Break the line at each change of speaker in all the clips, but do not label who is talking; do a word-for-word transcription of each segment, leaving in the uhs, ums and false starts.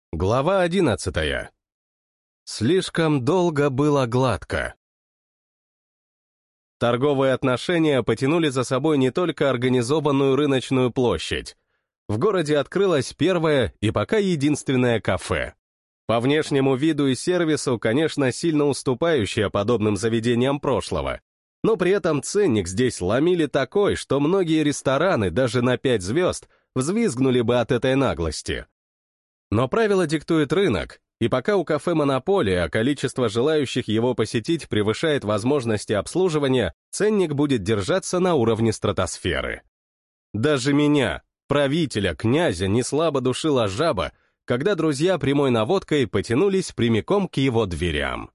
Глава одиннадцатая. Слишком долго было гладко. Торговые отношения потянули за собой не только организованную рыночную площадь. В городе открылось первое и пока единственное кафе. По внешнему виду и сервису, конечно, сильно уступающее подобным заведениям прошлого, но при этом ценник здесь ломили такой, что многие рестораны, даже на пять звезд, взвизгнули бы от этой наглости. Но правило диктует рынок, и пока у кафе монополия, а количество желающих его посетить превышает возможности обслуживания, ценник будет держаться на уровне стратосферы. Даже меня, правителя, князя, неслабо душила жаба, когда друзья прямой наводкой потянулись прямиком к его дверям.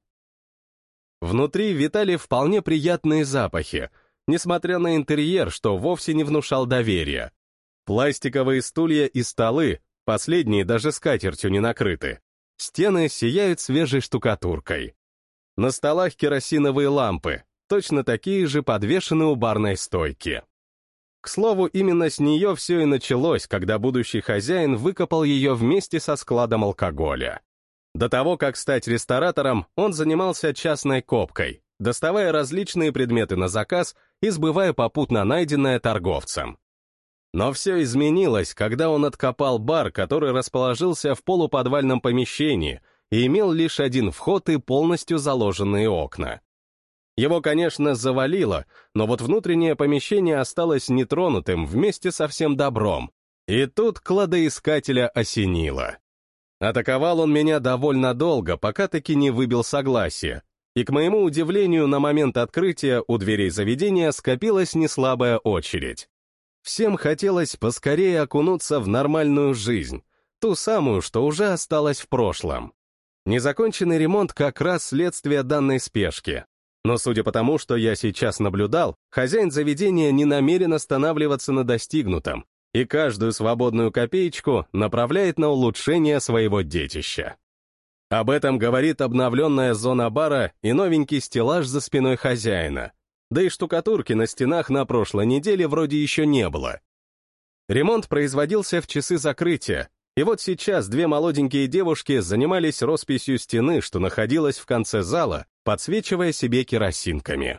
Внутри витали вполне приятные запахи, несмотря на интерьер, что вовсе не внушал доверия. Пластиковые стулья и столы, последние даже скатертью не накрыты. Стены сияют свежей штукатуркой. На столах керосиновые лампы, точно такие же подвешены у барной стойки. К слову, именно с нее все и началось, когда будущий хозяин выкопал ее вместе со складом алкоголя. До того, как стать ресторатором, он занимался частной копкой, доставая различные предметы на заказ и сбывая попутно найденное торговцам. Но все изменилось, когда он откопал бар, который расположился в полуподвальном помещении и имел лишь один вход и полностью заложенные окна. Его, конечно, завалило, но вот внутреннее помещение осталось нетронутым вместе со всем добром. И тут кладоискателя осенило. Атаковал он меня довольно долго, пока таки не выбил согласие. И, к моему удивлению, на момент открытия у дверей заведения скопилась неслабая очередь. Всем хотелось поскорее окунуться в нормальную жизнь, ту самую, что уже осталась в прошлом. Незаконченный ремонт как раз следствие данной спешки. Но судя по тому, что я сейчас наблюдал, хозяин заведения не намерен останавливаться на достигнутом и каждую свободную копеечку направляет на улучшение своего детища. Об этом говорит обновленная зона бара и новенький стеллаж за спиной хозяина. Да и штукатурки на стенах на прошлой неделе вроде еще не было. Ремонт производился в часы закрытия, и вот сейчас две молоденькие девушки занимались росписью стены, что находилась в конце зала, подсвечивая себе керосинками.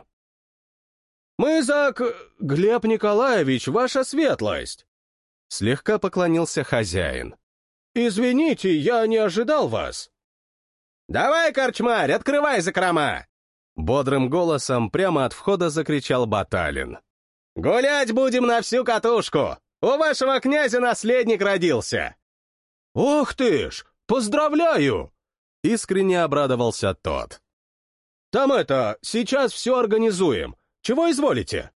«Мы за... Глеб Николаевич, ваша светлость!» Слегка поклонился хозяин. «Извините, я не ожидал вас!» «Давай, корчмарь, открывай закрома!» Бодрым голосом прямо от входа закричал Баталин. «Гулять будем на всю катушку! У вашего князя наследник родился!» «Ох ты ж! Поздравляю!» Искренне обрадовался тот. «Там это, сейчас все организуем. Чего изволите?»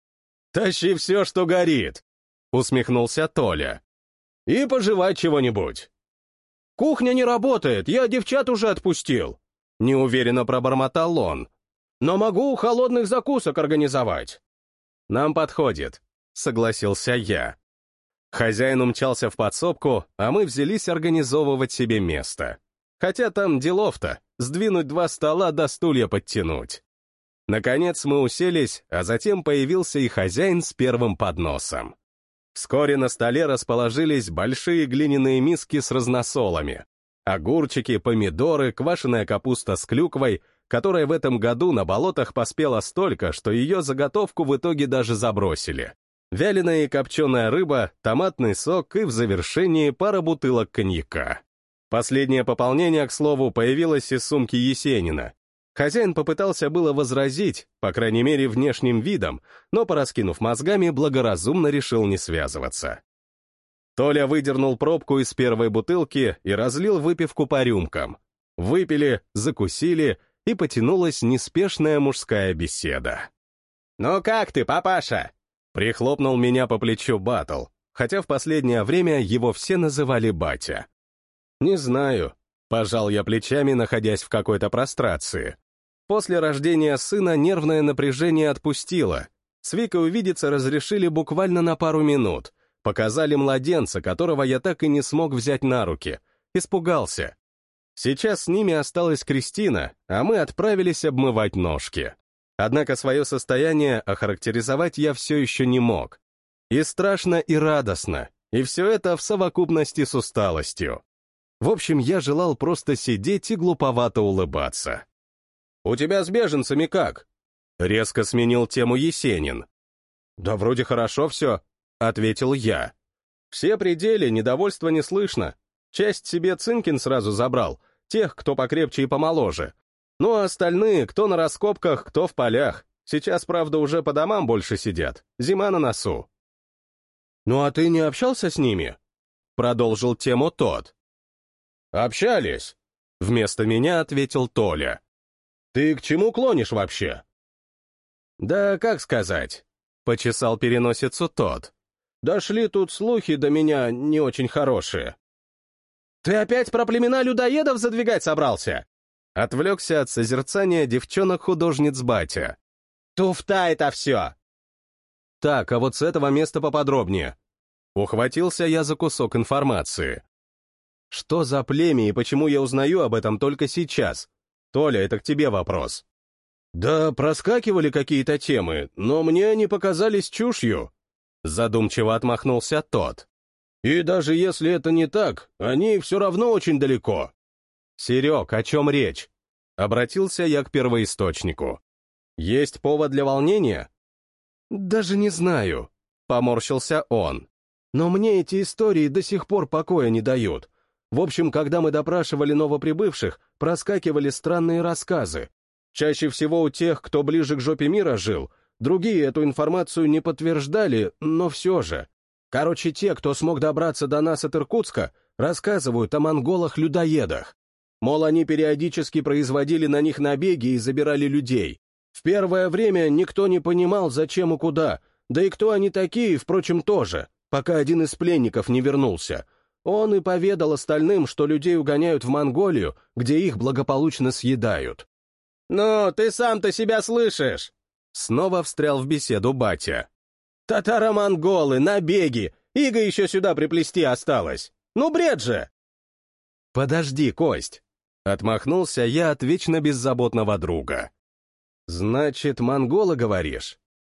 «Тащи все, что горит!» Усмехнулся Толя. «И пожевать чего-нибудь». «Кухня не работает, я девчат уже отпустил», — неуверенно пробормотал он. «Но могу холодных закусок организовать». «Нам подходит», — согласился я. Хозяин умчался в подсобку, а мы взялись организовывать себе место. Хотя там делов-то, сдвинуть два стола до стулья подтянуть. Наконец мы уселись, а затем появился и хозяин с первым подносом. Вскоре на столе расположились большие глиняные миски с разносолами. Огурчики, помидоры, квашеная капуста с клюквой, которая в этом году на болотах поспела столько, что ее заготовку в итоге даже забросили. Вяленая и копченая рыба, томатный сок и в завершении пара бутылок коньяка. Последнее пополнение, к слову, появилось из сумки Есенина. Хозяин попытался было возразить, по крайней мере внешним видом, но, пораскинув мозгами, благоразумно решил не связываться. Толя выдернул пробку из первой бутылки и разлил выпивку по рюмкам. Выпили, закусили, и потянулась неспешная мужская беседа. «Ну как ты, папаша?» Прихлопнул меня по плечу Батл, хотя в последнее время его все называли батя. «Не знаю», — пожал я плечами, находясь в какой-то прострации. После рождения сына нервное напряжение отпустило. С Викой увидеться разрешили буквально на пару минут. Показали младенца, которого я так и не смог взять на руки. Испугался. Сейчас с ними осталась Кристина, а мы отправились обмывать ножки. Однако свое состояние охарактеризовать я все еще не мог. И страшно, и радостно, и все это в совокупности с усталостью. В общем, я желал просто сидеть и глуповато улыбаться. «У тебя с беженцами как?» — резко сменил тему Есенин. «Да вроде хорошо все», — ответил я. «Все пределы, недовольства не слышно. Часть себе Цинкин сразу забрал, тех, кто покрепче и помоложе. Ну а остальные, кто на раскопках, кто в полях. Сейчас, правда, уже по домам больше сидят. Зима на носу». «Ну а ты не общался с ними?» — продолжил тему тот. «Общались», — вместо меня ответил Толя. «Ты к чему клонишь вообще?» «Да как сказать?» — почесал переносицу тот. «Дошли тут слухи до меня не очень хорошие». «Ты опять про племена людоедов задвигать собрался?» Отвлекся от созерцания девчонок-художниц батя. «Туфта это все!» «Так, а вот с этого места поподробнее». Ухватился я за кусок информации. «Что за племя и почему я узнаю об этом только сейчас? Толя, это к тебе вопрос». «Да проскакивали какие-то темы, но мне они показались чушью», — задумчиво отмахнулся тот. «И даже если это не так, они все равно очень далеко». «Серег, о чем речь?» — обратился я к первоисточнику. «Есть повод для волнения?» «Даже не знаю», — поморщился он. «Но мне эти истории до сих пор покоя не дают. В общем, когда мы допрашивали новоприбывших, проскакивали странные рассказы. Чаще всего у тех, кто ближе к жопе мира жил, другие эту информацию не подтверждали, но все же. Короче, те, кто смог добраться до нас от Иркутска, рассказывают о монголах-людоедах. Мол, они периодически производили на них набеги и забирали людей. В первое время никто не понимал, зачем и куда, да и кто они такие, впрочем, тоже, пока один из пленников не вернулся. Он и поведал остальным, что людей угоняют в Монголию, где их благополучно съедают. «Ну, ты сам-то себя слышишь!» Снова встрял в беседу батя. «Татаро-монголы, набеги! Иго еще сюда приплести осталось! Ну, бред же!» «Подожди, Кость!» — отмахнулся я от вечно беззаботного друга. «Значит, монголы, говоришь?»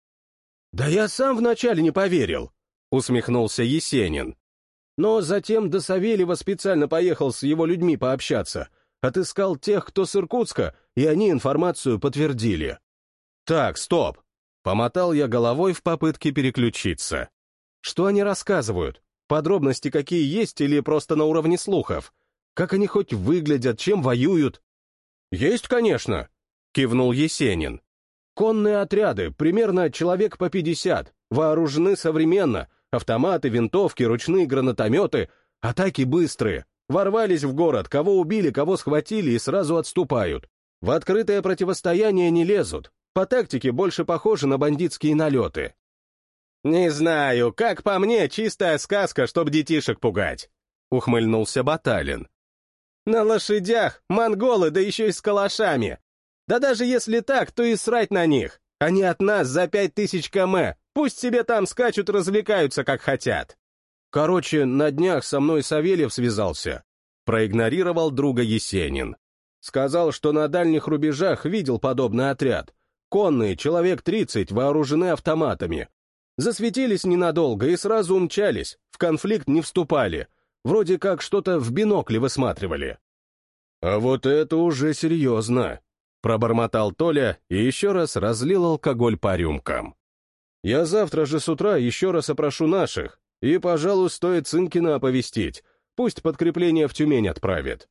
«Да я сам вначале не поверил», — усмехнулся Есенин. «Но затем до Савельева специально поехал с его людьми пообщаться, отыскал тех, кто с Иркутска, и они информацию подтвердили». «Так, стоп!» — помотал я головой в попытке переключиться. «Что они рассказывают? Подробности какие есть или просто на уровне слухов? Как они хоть выглядят, чем воюют?» «Есть, конечно», — кивнул Есенин. «Конные отряды, примерно человек по пятьдесят, вооружены современно, автоматы, винтовки, ручные гранатометы, атаки быстрые. Ворвались в город, кого убили, кого схватили и сразу отступают. В открытое противостояние не лезут, по тактике больше похожи на бандитские налеты». «Не знаю, как по мне, чистая сказка, чтоб детишек пугать», — ухмыльнулся Баталин. «На лошадях, монголы, да еще и с калашами. Да даже если так, то и срать на них. Они от нас за пять тысяч км, пусть себе там скачут, развлекаются, как хотят». «Короче, на днях со мной Савельев связался», — проигнорировал друга Есенин. «Сказал, что на дальних рубежах видел подобный отряд. Конные, человек тридцать, вооружены автоматами. Засветились ненадолго и сразу умчались, в конфликт не вступали. Вроде как что-то в бинокле высматривали». «А вот это уже серьезно», — пробормотал Толя и еще раз разлил алкоголь по рюмкам. «Я завтра же с утра еще раз опрошу наших, и, пожалуй, стоит Цинкина оповестить, пусть подкрепление в Тюмень отправит».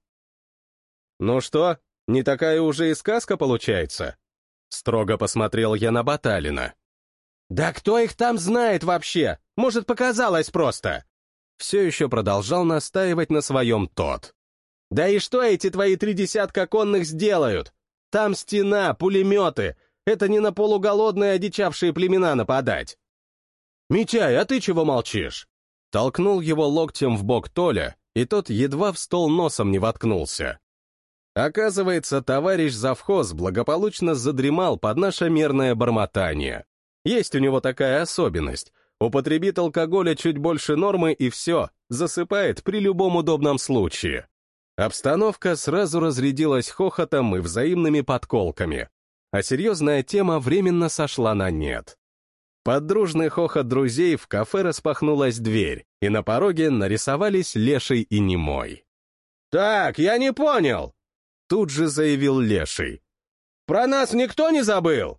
«Ну что, не такая уже и сказка получается?» Строго посмотрел я на Баталина. «Да кто их там знает вообще? Может, показалось просто?» Все еще продолжал настаивать на своем тот. «Да и что эти твои три десятка конных сделают? Там стена, пулеметы. Это не на полуголодные одичавшие племена нападать». «Митяй, а ты чего молчишь?» Толкнул его локтем в бок Толя, и тот едва в стол носом не воткнулся. Оказывается, товарищ завхоз благополучно задремал под наше мерное бормотание. Есть у него такая особенность. Употребит алкоголя чуть больше нормы и все, засыпает при любом удобном случае. Обстановка сразу разрядилась хохотом и взаимными подколками, а серьезная тема временно сошла на нет. Под дружный хохот друзей в кафе распахнулась дверь, и на пороге нарисовались Леший и Немой. «Так, я не понял!» Тут же заявил Леший. «Про нас никто не забыл?»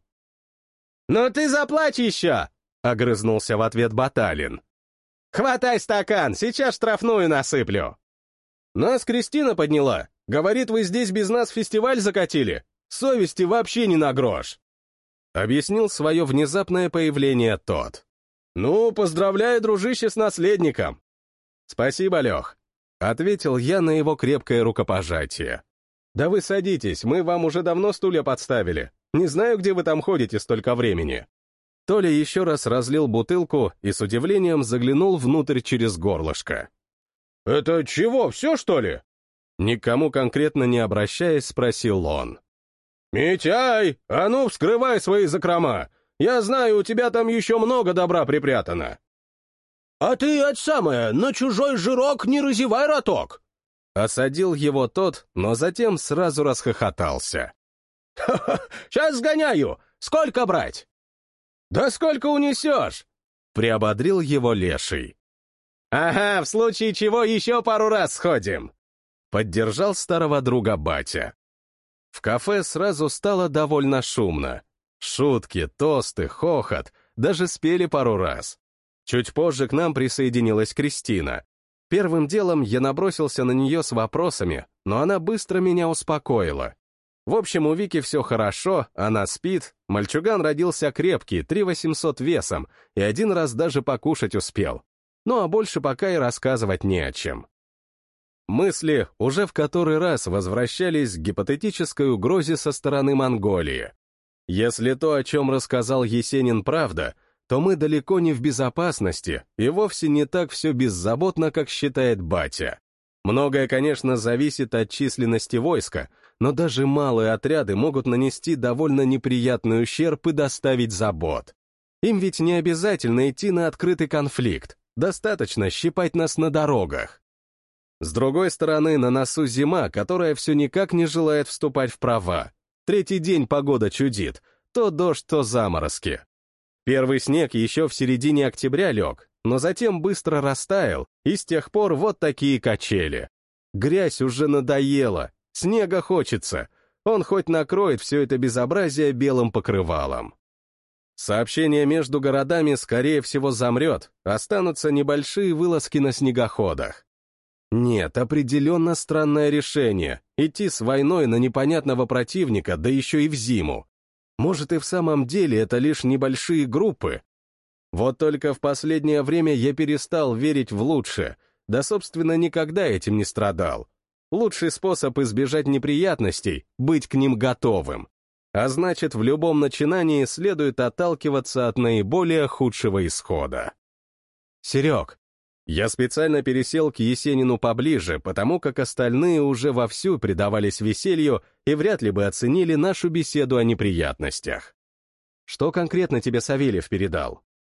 «Ну ты заплачь еще!» — огрызнулся в ответ Баталин. «Хватай стакан, сейчас штрафную насыплю!» «Нас Кристина подняла. Говорит, вы здесь без нас фестиваль закатили. Совести вообще не на грош!» Объяснил свое внезапное появление тот. «Ну, поздравляю, дружище, с наследником!» «Спасибо, Лех!» — ответил я на его крепкое рукопожатие. «Да вы садитесь, мы вам уже давно стулья подставили. Не знаю, где вы там ходите столько времени». Толя еще раз разлил бутылку и с удивлением заглянул внутрь через горлышко. «Это чего, все, что ли?» Никому конкретно не обращаясь, спросил он. «Митяй, а ну вскрывай свои закрома! Я знаю, у тебя там еще много добра припрятано!» «А ты, это самое, на чужой жирок не разевай роток!» Осадил его тот, но затем сразу расхохотался. «Ха-ха, сейчас сгоняю! Сколько брать?» «Да сколько унесешь?» — приободрил его Леший. «Ага, в случае чего еще пару раз сходим!» — поддержал старого друга батя. В кафе сразу стало довольно шумно. Шутки, тосты, хохот, даже спели пару раз. Чуть позже к нам присоединилась Кристина. Первым делом я набросился на нее с вопросами, но она быстро меня успокоила. В общем, у Вики все хорошо, она спит, мальчуган родился крепкий, три восемьсот весом, и один раз даже покушать успел. Ну а больше пока и рассказывать не о чем. Мысли уже в который раз возвращались к гипотетической угрозе со стороны Монголии. Если то, о чем рассказал Есенин, правда, то мы далеко не в безопасности, и вовсе не так все беззаботно, как считает батя. Многое, конечно, зависит от численности войска, но даже малые отряды могут нанести довольно неприятный ущерб и доставить забот. Им ведь не обязательно идти на открытый конфликт, достаточно щипать нас на дорогах. С другой стороны, на носу зима, которая все никак не желает вступать в права. Третий день погода чудит, то дождь, то заморозки. Первый снег еще в середине октября лег, но затем быстро растаял, и с тех пор вот такие качели. Грязь уже надоела, снега хочется, он хоть накроет все это безобразие белым покрывалом. Сообщение между городами, скорее всего, замрет, останутся небольшие вылазки на снегоходах. Нет, определенно странное решение — идти с войной на непонятного противника, да еще и в зиму. Может, и в самом деле это лишь небольшие группы? Вот только в последнее время я перестал верить в лучшее, да, собственно, никогда этим не страдал. Лучший способ избежать неприятностей — быть к ним готовым. А значит, в любом начинании следует отталкиваться от наиболее худшего исхода. «Серег!» Я специально пересел к Есенину поближе, потому как остальные уже вовсю предавались веселью и вряд ли бы оценили нашу беседу о неприятностях. «Что конкретно тебе Савельев передал?»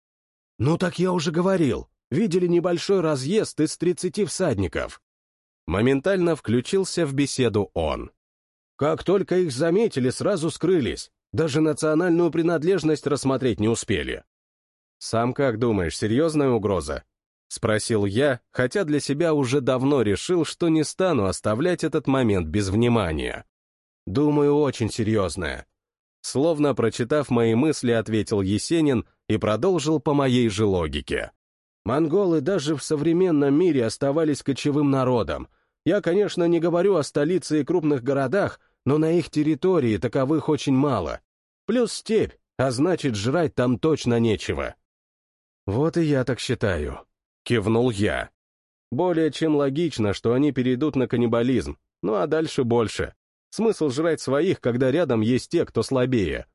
«Ну так я уже говорил. Видели небольшой разъезд из тридцати всадников». Моментально включился в беседу он. «Как только их заметили, сразу скрылись. Даже национальную принадлежность рассмотреть не успели». «Сам как думаешь, серьезная угроза?» — спросил я, хотя для себя уже давно решил, что не стану оставлять этот момент без внимания. «Думаю, очень серьезная». Словно прочитав мои мысли, ответил Есенин и продолжил по моей же логике. «Монголы даже в современном мире оставались кочевым народом. Я, конечно, не говорю о столице и крупных городах, но на их территории таковых очень мало. Плюс степь, а значит, жрать там точно нечего». «Вот и я так считаю», — кивнул я. «Более чем логично, что они перейдут на каннибализм, ну а дальше больше. Смысл жрать своих, когда рядом есть те, кто слабее».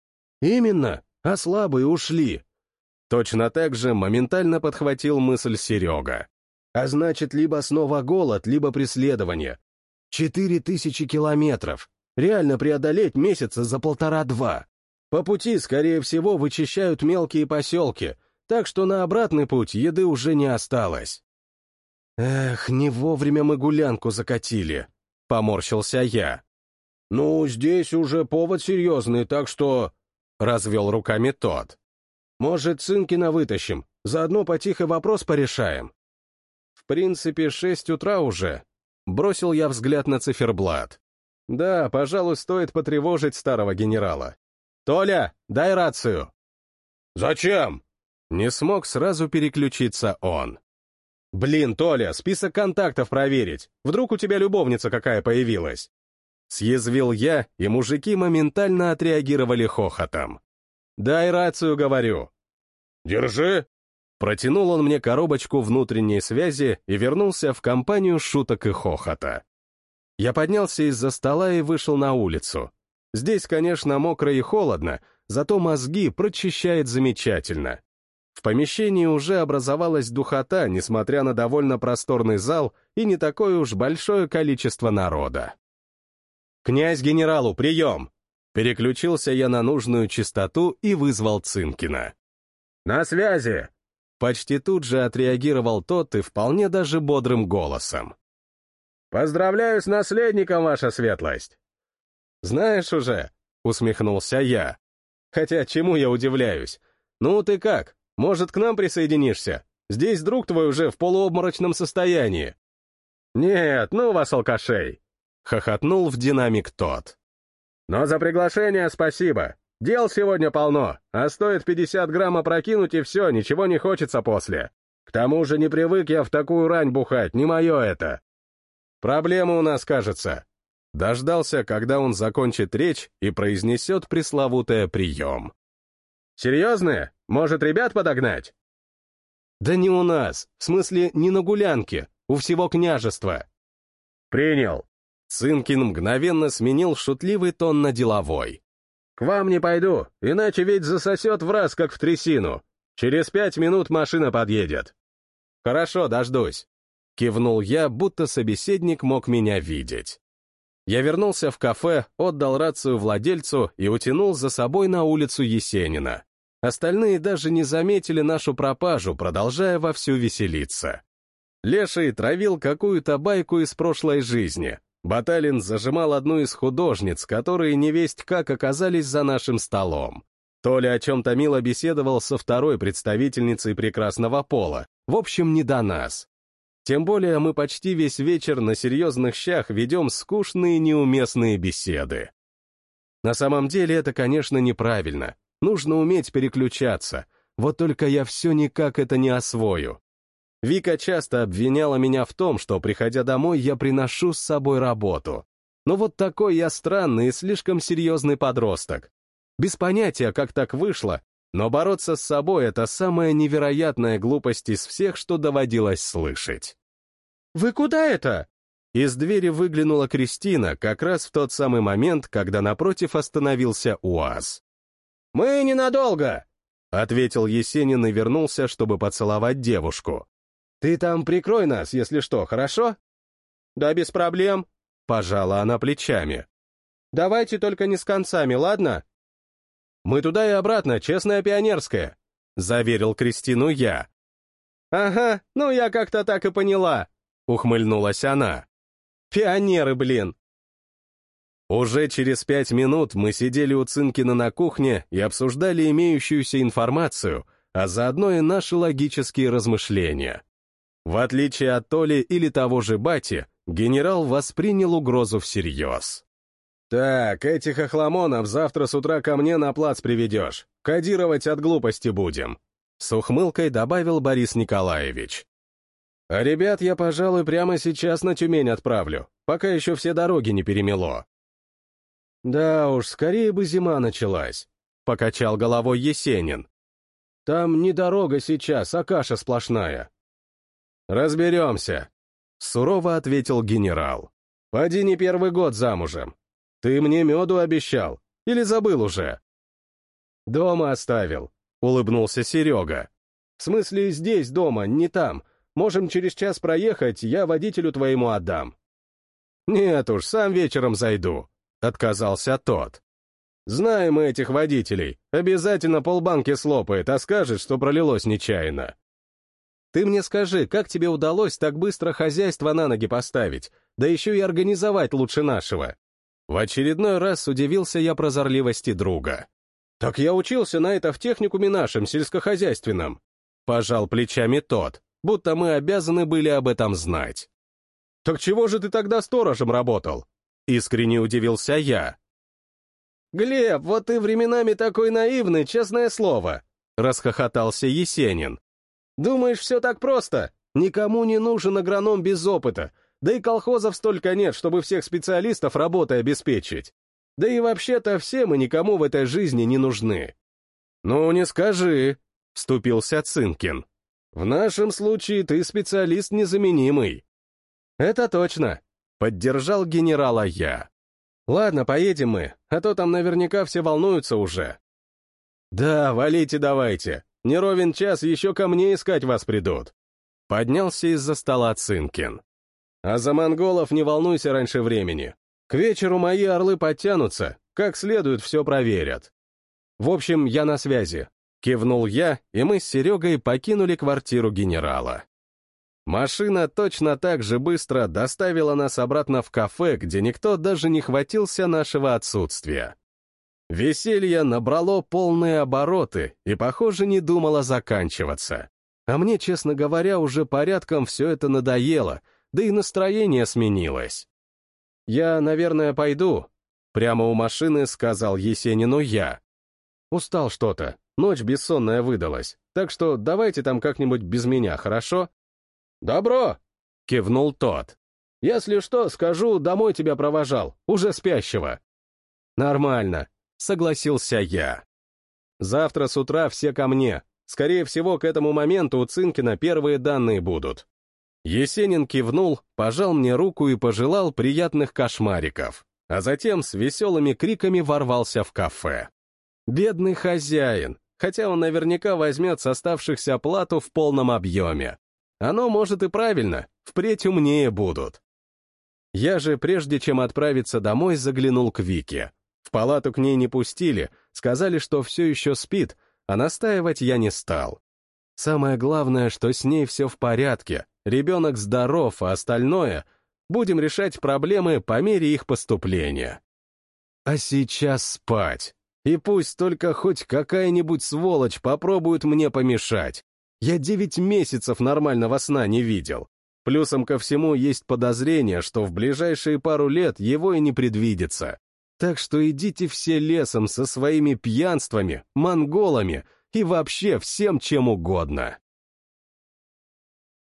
«Именно, а слабые ушли». Точно так же моментально подхватил мысль Серега. «А значит, либо снова голод, либо преследование. Четыре тысячи километров. Реально преодолеть месяца за полтора-два. По пути, скорее всего, вычищают мелкие поселки, так что на обратный путь еды уже не осталось». «Эх, не вовремя мы гулянку закатили», — поморщился я. «Ну, здесь уже повод серьезный, так что...» — развел руками тот. «Может, Цинкина вытащим, заодно по тихо вопрос порешаем?» «В принципе, шесть утра уже». бросил я взгляд на циферблат. Да, пожалуй, стоит потревожить старого генерала. «Толя, дай рацию!» «Зачем?» Не смог сразу переключиться он. «Блин, Толя, список контактов проверить. Вдруг у тебя любовница какая появилась?» Съязвил я, и мужики моментально отреагировали хохотом. «Дай рацию, говорю». «Держи». Протянул он мне коробочку внутренней связи и вернулся в компанию шуток и хохота. Я поднялся из-за стола и вышел на улицу. Здесь, конечно, мокро и холодно, зато мозги прочищает замечательно. В помещении уже образовалась духота, несмотря на довольно просторный зал и не такое уж большое количество народа. «Князь генералу, прием!» Переключился я на нужную частоту и вызвал Цинкина. «На связи!» Почти тут же отреагировал тот и вполне даже бодрым голосом. «Поздравляю с наследником, ваша светлость!» «Знаешь уже», — усмехнулся я. «Хотя чему я удивляюсь? Ну ты как, может, к нам присоединишься? Здесь друг твой уже в полуобморочном состоянии». «Нет, ну вас, алкашей!» — хохотнул в динамик тот. «Но за приглашение спасибо. Дел сегодня полно, а стоит пятьдесят грамм опрокинуть и все, ничего не хочется после. К тому же не привык я в такую рань бухать, не мое это». «Проблема у нас, кажется». Дождался, когда он закончит речь и произнесет пресловутое «прием». «Серьезные? Может, ребят подогнать?» «Да не у нас, в смысле не на гулянке, у всего княжества». «Принял». Цинкин мгновенно сменил шутливый тон на деловой. «К вам не пойду, иначе ведь засосет в раз, как в трясину. Через пять минут машина подъедет». «Хорошо, дождусь», — кивнул я, будто собеседник мог меня видеть. Я вернулся в кафе, отдал рацию владельцу и утянул за собой на улицу Есенина. Остальные даже не заметили нашу пропажу, продолжая вовсю веселиться. Леший травил какую-то байку из прошлой жизни. Баталин зажимал одну из художниц, которые невесть как оказались за нашим столом. Толя о чем-то мило беседовал со второй представительницей прекрасного пола. В общем, не до нас. Тем более мы почти весь вечер на серьезных щах ведем скучные неуместные беседы. На самом деле это, конечно, неправильно. Нужно уметь переключаться. Вот только я все никак это не освою. Вика часто обвиняла меня в том, что, приходя домой, я приношу с собой работу. Но вот такой я странный и слишком серьезный подросток. Без понятия, как так вышло, но бороться с собой — это самая невероятная глупость из всех, что доводилось слышать. «Вы куда это?» Из двери выглянула Кристина как раз в тот самый момент, когда напротив остановился УАЗ. «Мы ненадолго», — ответил Есенин и вернулся, чтобы поцеловать девушку. «Ты там прикрой нас, если что, хорошо?» «Да без проблем», — пожала она плечами. «Давайте только не с концами, ладно?» «Мы туда и обратно, честная пионерская», — заверил Кристину я. «Ага, ну я как-то так и поняла», — ухмыльнулась она. «Пионеры, блин!» Уже через пять минут мы сидели у Цинкина на кухне и обсуждали имеющуюся информацию, а заодно и наши логические размышления. В отличие от Толи или того же Бати, генерал воспринял угрозу всерьез. «Так, этих охламонов завтра с утра ко мне на плац приведешь. Кодировать от глупости будем», — с ухмылкой добавил Борис Николаевич. «А ребят я, пожалуй, прямо сейчас на Тюмень отправлю, пока еще все дороги не перемело». «Да уж, скорее бы зима началась», — покачал головой Есенин. «Там не дорога сейчас, а каша сплошная». «Разберемся», — сурово ответил генерал. «Поди не первый год замужем. Ты мне меду обещал, или забыл уже?» «Дома оставил», — улыбнулся Серега. «В смысле, здесь дома, не там. Можем через час проехать, я водителю твоему отдам». «Нет уж, сам вечером зайду», — отказался тот. «Знаем мы этих водителей, обязательно полбанки слопает, а скажет, что пролилось нечаянно». «Ты мне скажи, как тебе удалось так быстро хозяйство на ноги поставить, да еще и организовать лучше нашего?» В очередной раз удивился я прозорливости друга. «Так я учился на это в техникуме нашем, сельскохозяйственном», — пожал плечами тот, будто мы обязаны были об этом знать. Так чего же ты тогда сторожем работал? Искренне удивился я. Глеб, вот ты временами такой наивный, честное слово, расхохотался Есенин. Думаешь, все так просто? Никому не нужен агроном без опыта, да и колхозов столько нет, чтобы всех специалистов работой обеспечить. Да и вообще-то все мы никому в этой жизни не нужны. Ну, не скажи, вступился Цинкин. В нашем случае ты специалист незаменимый. Это точно, поддержал генерала я. Ладно, поедем мы, а то там наверняка все волнуются уже. Да, валите давайте, не ровен час еще ко мне искать вас придут. Поднялся из-за стола Цинкин. А за монголов не волнуйся раньше времени. К вечеру мои орлы подтянутся, как следует все проверят. В общем, я на связи. Кивнул я, и мы с Серегой покинули квартиру генерала. Машина точно так же быстро доставила нас обратно в кафе, где никто даже не хватился нашего отсутствия. Веселье набрало полные обороты и, похоже, не думало заканчиваться. А мне, честно говоря, уже порядком все это надоело, да и настроение сменилось. «Я, наверное, пойду», — прямо у машины сказал Есенину я. «Устал что-то, ночь бессонная выдалась, так что давайте там как-нибудь без меня, хорошо?» «Добро!» — кивнул тот. «Если что, скажу, домой тебя провожал, уже спящего». «Нормально», — согласился я. «Завтра с утра все ко мне. Скорее всего, к этому моменту у Цинкина первые данные будут». Есенин кивнул, пожал мне руку и пожелал приятных кошмариков, а затем с веселыми криками ворвался в кафе. Бедный хозяин, хотя он наверняка возьмет с оставшихся плату в полном объеме. Оно, может, и правильно, впредь умнее будут. Я же, прежде чем отправиться домой, заглянул к Вике. В палату к ней не пустили, сказали, что все еще спит, а настаивать я не стал. Самое главное, что с ней все в порядке, ребенок здоров, а остальное будем решать проблемы по мере их поступления. А сейчас спать. И пусть только хоть какая-нибудь сволочь попробует мне помешать. Я девять месяцев нормального сна не видел. Плюсом ко всему есть подозрение, что в ближайшие пару лет его и не предвидится. Так что идите все лесом со своими пьянствами, монголами и вообще всем чем угодно.